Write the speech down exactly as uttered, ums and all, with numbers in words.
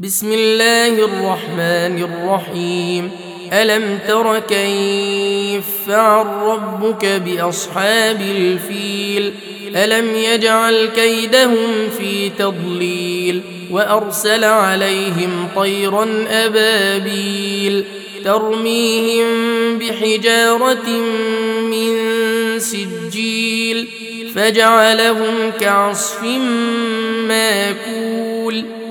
بسم الله الرحمن الرحيم. ألم تر كيف فعل ربك بأصحاب الفيل؟ ألم يجعل كيدهم في تضليل وأرسل عليهم طيرا أبابيل ترميهم بحجارة من سجيل فجعلهم كعصف ماكول